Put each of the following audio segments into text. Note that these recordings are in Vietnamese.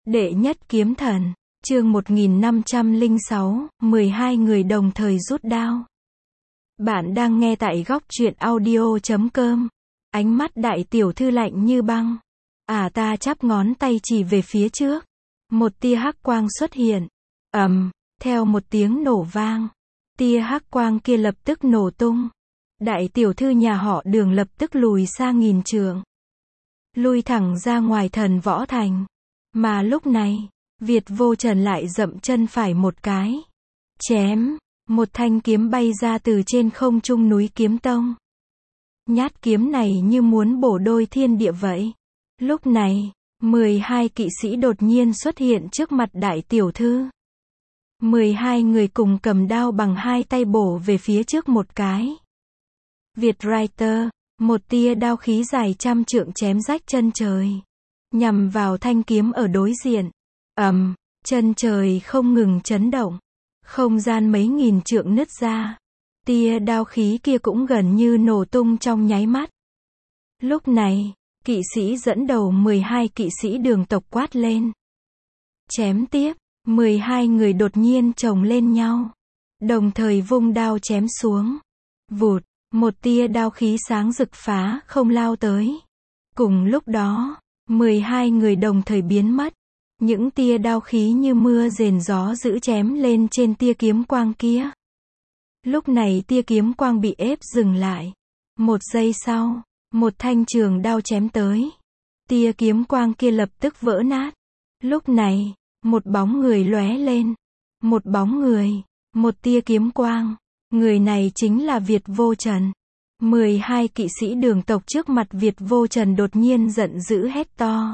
Đệ nhất kiếm thần, chương 1506, 12 người đồng thời rút đao. Bạn đang nghe tại góc truyện audio.com. Ánh mắt đại tiểu thư lạnh như băng. Ta chắp ngón tay chỉ về phía trước. Một tia hắc quang xuất hiện. Theo một tiếng nổ vang. Tia hắc quang kia lập tức nổ tung. Đại tiểu thư nhà họ Đường lập tức lùi sang nghìn trượng. Lui thẳng ra ngoài thần võ thành. Mà lúc này, Việt Vô Trần lại dậm chân phải một cái. Chém, một thanh kiếm bay ra từ trên không trung núi Kiếm Tông. Nhát kiếm này như muốn bổ đôi thiên địa vậy. Lúc này, 12 kỵ sĩ đột nhiên xuất hiện trước mặt đại tiểu thư. 12 người cùng cầm đao bằng hai tay bổ về phía trước một cái. Việt Writer, một tia đao khí dài trăm trượng chém rách chân trời. Nhằm vào thanh kiếm ở đối diện. Chân trời không ngừng chấn động. Không gian mấy nghìn trượng nứt ra. Tia đao khí kia cũng gần như nổ tung trong nháy mắt. Lúc này, kỵ sĩ dẫn đầu 12 kỵ sĩ Đường tộc quát lên. Chém tiếp, 12 người đột nhiên chồng lên nhau. Đồng thời vung đao chém xuống. Vụt, một tia đao khí sáng rực phá không lao tới. Cùng lúc đó, 12 người đồng thời biến mất. Những tia đao khí như mưa rền gió dữ chém lên trên tia kiếm quang kia. Lúc này tia kiếm quang bị ép dừng lại. Một giây sau, một thanh trường đao chém tới. Tia kiếm quang kia lập tức vỡ nát. Lúc này, một bóng người lóe lên. Một bóng người, một tia kiếm quang. Người này chính là Việt Vô Trần. 12 kỵ sĩ Đường tộc trước mặt Việt Vô Trần đột nhiên giận dữ hét to.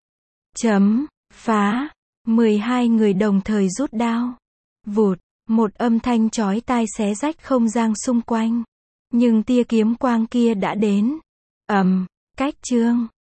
Phá. 12 người đồng thời rút đao. Vụt, một âm thanh chói tai xé rách không gian xung quanh. Nhưng tia kiếm quang kia đã đến. Cách chương